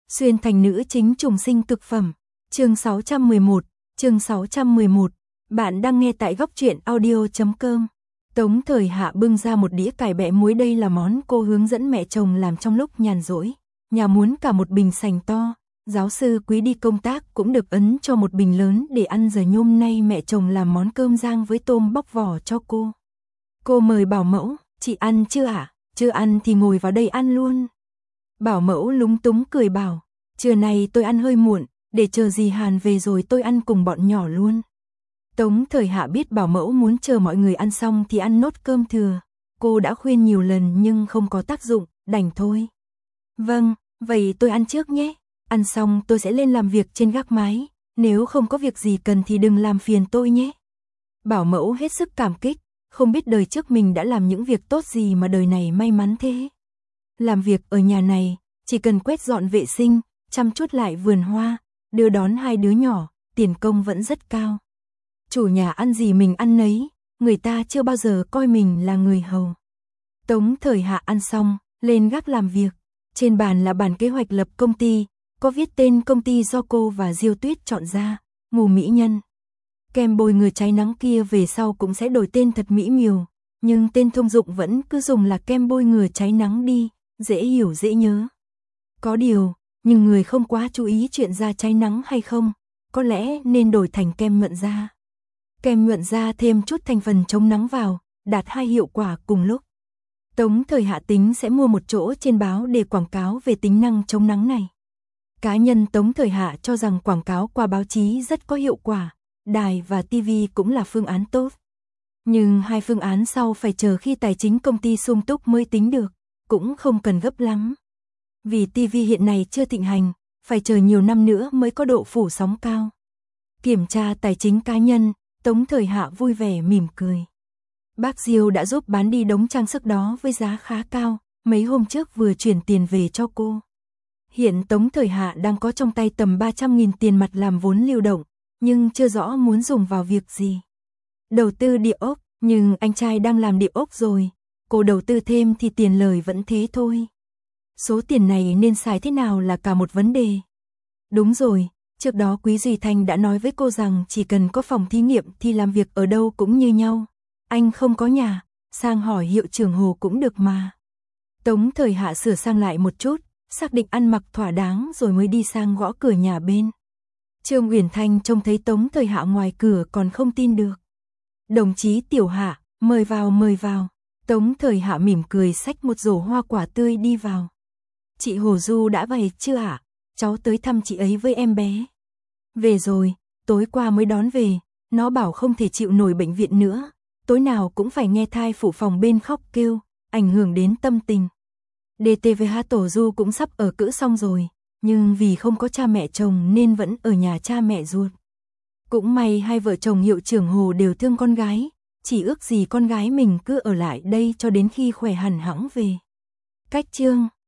Xuyên thành nữ chính trùng sinh cực phẩm. Chương 611. Bạn đang nghe tại góc truyện audio.com. Tống Thời Hạ bưng ra một đĩa cải bẹ muối, đây là món cô hướng dẫn mẹ chồng làm trong lúc nhàn rỗi. Nhà muốn cả một bình sành to, giáo sư Quý đi công tác cũng được ấn cho một bình lớn để ăn, giờ hôm nay mẹ chồng làm món cơm rang với tôm bóc vỏ cho cô. Cô mời bảo mẫu, chị ăn chưa ạ? Chưa ăn thì ngồi vào đây ăn luôn. Bảo mẫu lúng túng cười bảo, trưa nay tôi ăn hơi muộn, để chờ dì Hàn về rồi tôi ăn cùng bọn nhỏ luôn. Tống Thời Hạ biết bảo mẫu muốn chờ mọi người ăn xong thì ăn nốt cơm thừa. Cô đã khuyên nhiều lần nhưng không có tác dụng, đành thôi. Vâng, vậy tôi ăn trước nhé. Ăn xong tôi sẽ lên làm việc trên gác mái. Nếu không có việc gì cần thì đừng làm phiền tôi nhé. Bảo mẫu hết sức cảm kích, không biết đời trước mình đã làm những việc tốt gì mà đời này may mắn thế. Làm việc ở nhà này, chỉ cần quét dọn vệ sinh, chăm chút lại vườn hoa, đưa đón hai đứa nhỏ, tiền công vẫn rất cao. Chủ nhà ăn gì mình ăn nấy, người ta chưa bao giờ coi mình là người hầu. Tống Thời Hạ ăn xong, lên gác làm việc. Trên bàn là bản kế hoạch lập công ty, có viết tên công ty do cô và Diêu Tuyết chọn ra, Ngù Mỹ Nhân. Kem bôi ngừa cháy nắng kia về sau cũng sẽ đổi tên thật mỹ miều, nhưng tên thông dụng vẫn cứ dùng là kem bôi ngừa cháy nắng đi, dễ hiểu dễ nhớ. Có điều, nhưng người không quá chú ý chuyện da cháy nắng hay không, có lẽ nên đổi thành kem nhuận da. Kem nhuận da thêm chút thành phần chống nắng vào, đạt hai hiệu quả cùng lúc. Tống Thời Hạ tính sẽ mua một chỗ trên báo để quảng cáo về tính năng chống nắng này. Cá nhân Tống Thời Hạ cho rằng quảng cáo qua báo chí rất có hiệu quả, đài và TV cũng là phương án tốt. Nhưng hai phương án sau phải chờ khi tài chính công ty sung túc mới tính được, cũng không cần gấp lắm. Vì TV hiện nay chưa thịnh hành, phải chờ nhiều năm nữa mới có độ phủ sóng cao. Kiểm tra tài chính cá nhân, Tống Thời Hạ vui vẻ mỉm cười. Bác Diêu đã giúp bán đi đống trang sức đó với giá khá cao, mấy hôm trước vừa chuyển tiền về cho cô. Hiện Tống Thời Hạ đang có trong tay tầm 300.000 tiền mặt làm vốn lưu động, nhưng chưa rõ muốn dùng vào việc gì. Đầu tư địa ốc, nhưng anh trai đang làm địa ốc rồi, cô đầu tư thêm thì tiền lời vẫn thế thôi. Số tiền này nên xài thế nào là cả một vấn đề. Đúng rồi, trước đó Quý Duy Thanh đã nói với cô rằng chỉ cần có phòng thí nghiệm thì làm việc ở đâu cũng như nhau. Anh không có nhà, sang hỏi hiệu trưởng Hồ cũng được mà. Tống Thời Hạ sửa sang lại một chút, xác định ăn mặc thỏa đáng rồi mới đi sang gõ cửa nhà bên. Trương Uyển Thanh trông thấy Tống Thời Hạ ngoài cửa còn không tin được. Đồng chí Tiểu Hạ, mời vào mời vào. Tống Thời Hạ mỉm cười xách một rổ hoa quả tươi đi vào. Chị Hồ Du đã về chưa ạ? Cháu tới thăm chị ấy với em bé. Về rồi, tối qua mới đón về, nó bảo không thể chịu nổi bệnh viện nữa. Tối nào cũng phải nghe thai phụ phòng bên khóc kêu, ảnh hưởng đến tâm tình. DTVH Tổ Du cũng sắp ở cữ xong rồi, nhưng vì không có cha mẹ chồng nên vẫn ở nhà cha mẹ ruột. Cũng may hai vợ chồng hiệu trưởng Hồ đều thương con gái, chỉ ước gì con gái mình cứ ở lại đây cho đến khi khỏe hẳn hẵng về. Cách chương